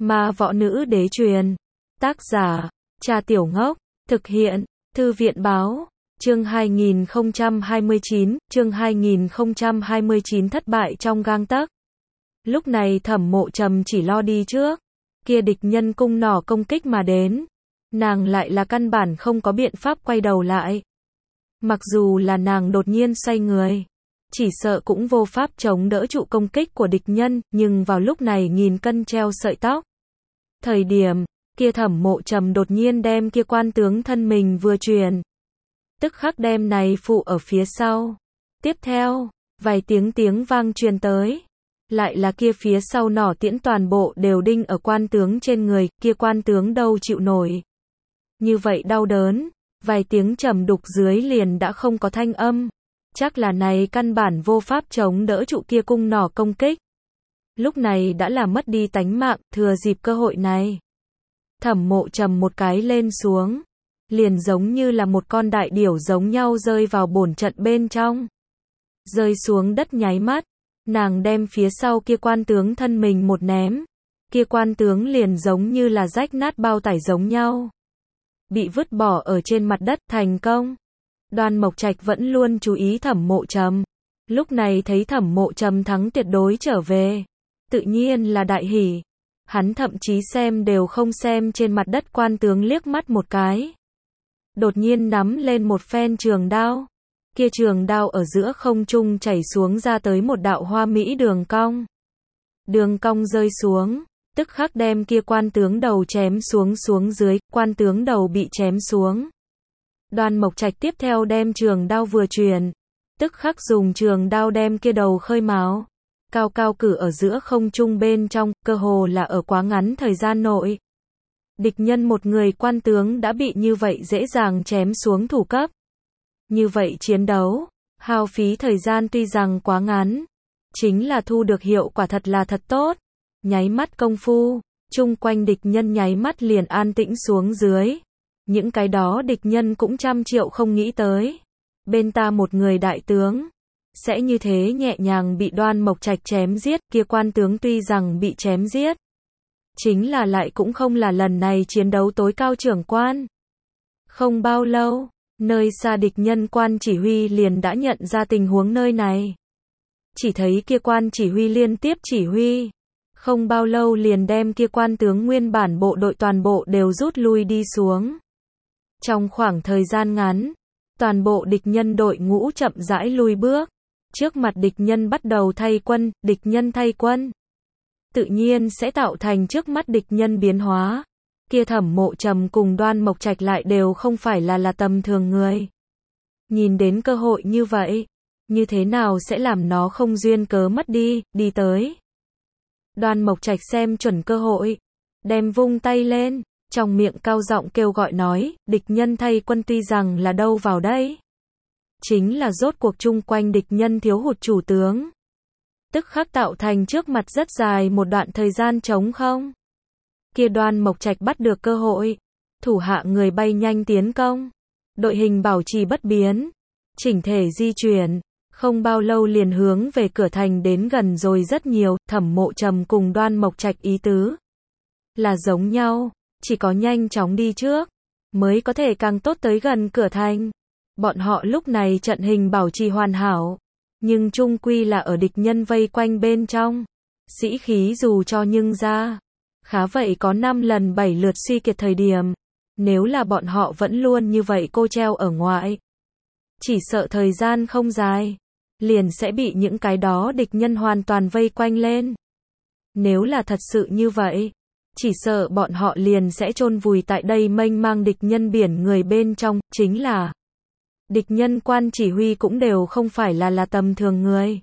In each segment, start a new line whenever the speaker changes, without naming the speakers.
Ma võ nữ đế truyền. Tác giả, Trà Tiểu Ngốc. Thực hiện, Thư viện báo. Chương 2029 thất bại trong gang tấc. Lúc này Thẩm Mộ Trầm chỉ lo đi trước. Kia địch nhân cung nỏ công kích mà đến. Nàng lại là căn bản không có biện pháp quay đầu lại. Mặc dù là nàng đột nhiên xoay người, chỉ sợ cũng vô pháp chống đỡ trụ công kích của địch nhân, nhưng vào lúc này nghìn cân treo sợi tóc. Thời điểm, kia Thẩm Mộ Trầm đột nhiên đem kia quan tướng thân mình vừa truyền. Tức khắc đem này phụ ở phía sau. Tiếp theo, vài tiếng vang truyền tới. Lại là kia phía sau nỏ tiễn toàn bộ đều đinh ở quan tướng trên người, kia quan tướng đâu chịu nổi. Như vậy đau đớn, vài tiếng trầm đục dưới liền đã không có thanh âm. Chắc là này căn bản vô pháp chống đỡ trụ kia cung nỏ công kích. Lúc này đã là mất đi tánh mạng, thừa dịp cơ hội này. Thẩm Mộ Trầm một cái lên xuống, liền giống như là một con đại điểu giống nhau rơi vào bổn trận bên trong. Rơi xuống đất nháy mắt, nàng đem phía sau kia quan tướng thân mình một ném. Kia quan tướng liền giống như là rách nát bao tải giống nhau. Bị vứt bỏ ở trên mặt đất, thành công. Đoan Mộc Trạch vẫn luôn chú ý Thẩm Mộ Trầm. Lúc này thấy Thẩm Mộ Trầm thắng tuyệt đối trở về, tự nhiên là đại hỉ. Hắn thậm chí xem đều không xem trên mặt đất quan tướng liếc mắt một cái. Đột nhiên nắm lên một phen trường đao. Kia trường đao ở giữa không trung chảy xuống ra tới một đạo hoa mỹ đường cong. Đường cong rơi xuống, tức khắc đem kia quan tướng đầu chém xuống dưới, quan tướng đầu bị chém xuống. Đoan Mộc Trạch tiếp theo đem trường đao vừa truyền, tức khắc dùng trường đao đem kia đầu khơi mào, cao cao cử ở giữa không trung bên trong, cơ hồ là ở quá ngắn thời gian nội. Địch nhân một người quan tướng đã bị như vậy dễ dàng chém xuống thủ cấp. Như vậy chiến đấu, hao phí thời gian tuy rằng quá ngắn, chính là thu được hiệu quả thật là thật tốt. Nháy mắt công phu, chung quanh địch nhân nháy mắt liền an tĩnh xuống dưới. Những cái đó địch nhân cũng trăm triệu không nghĩ tới. Bên ta một người đại tướng, sẽ như thế nhẹ nhàng bị Đoan Mộc Trạch chém giết, kia quan tướng tuy rằng bị chém giết, chính là lại cũng không là lần này chiến đấu tối cao trưởng quan. Không bao lâu, nơi xa địch nhân quan chỉ huy liền đã nhận ra tình huống nơi này. Chỉ thấy kia quan chỉ huy liên tiếp chỉ huy. Không bao lâu liền đem kia quan tướng nguyên bản bộ đội toàn bộ đều rút lui đi xuống. Trong khoảng thời gian ngắn, toàn bộ địch nhân đội ngũ chậm rãi lui bước. Trước mặt địch nhân bắt đầu thay quân, địch nhân thay quân. Tự nhiên sẽ tạo thành trước mắt địch nhân biến hóa. Kia Thẩm Mộ Trầm cùng Đoan Mộc Trạch lại đều không phải là tầm thường người. Nhìn đến cơ hội như vậy, như thế nào sẽ làm nó không duyên cớ mất đi, đi tới. Đoan Mộc Trạch xem chuẩn cơ hội, đem vung tay lên, trong miệng cao giọng kêu gọi nói, địch nhân thay quân tuy rằng là đâu vào đây. Chính là rốt cuộc chung quanh địch nhân thiếu hụt chủ tướng. Tức khắc tạo thành trước mặt rất dài một đoạn thời gian trống không. Kia Đoan Mộc Trạch bắt được cơ hội, thủ hạ người bay nhanh tiến công. Đội hình bảo trì bất biến, chỉnh thể di chuyển. Không bao lâu liền hướng về cửa thành đến gần rồi rất nhiều. Thẩm Mộ Trầm cùng Đoan Mộc Trạch ý tứ là giống nhau, chỉ có nhanh chóng đi trước, mới có thể càng tốt tới gần cửa thành. Bọn họ lúc này trận hình bảo trì hoàn hảo, nhưng chung quy là ở địch nhân vây quanh bên trong. Sĩ khí dù cho nhưng ra, khá vậy có 5 lần 7 lượt suy kiệt thời điểm. Nếu là bọn họ vẫn luôn như vậy cô treo ở ngoại, chỉ sợ thời gian không dài, liền sẽ bị những cái đó địch nhân hoàn toàn vây quanh lên. Nếu là thật sự như vậy, chỉ sợ bọn họ liền sẽ chôn vùi tại đây mênh mang địch nhân biển người bên trong, chính là địch nhân quan chỉ huy cũng đều không phải là tầm thường người.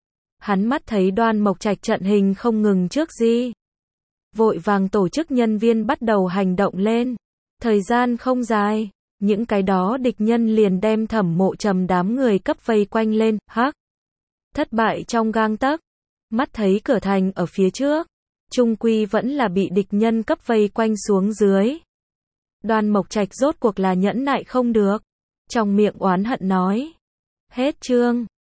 Hắn mắt thấy Đoan Mộc Trạch trận hình không ngừng trước gì, vội vàng tổ chức nhân viên bắt đầu hành động lên. Thời gian không dài, những cái đó địch nhân liền đem Thẩm Mộ Trầm đám người cấp vây quanh lên, hắc. Thất bại trong gang tấc, mắt thấy cửa thành ở phía trước, chung quy vẫn là bị địch nhân cấp vây quanh xuống dưới. Đoan Mộc Trạch rốt cuộc là nhẫn nại không được, trong miệng oán hận nói. Hết chương.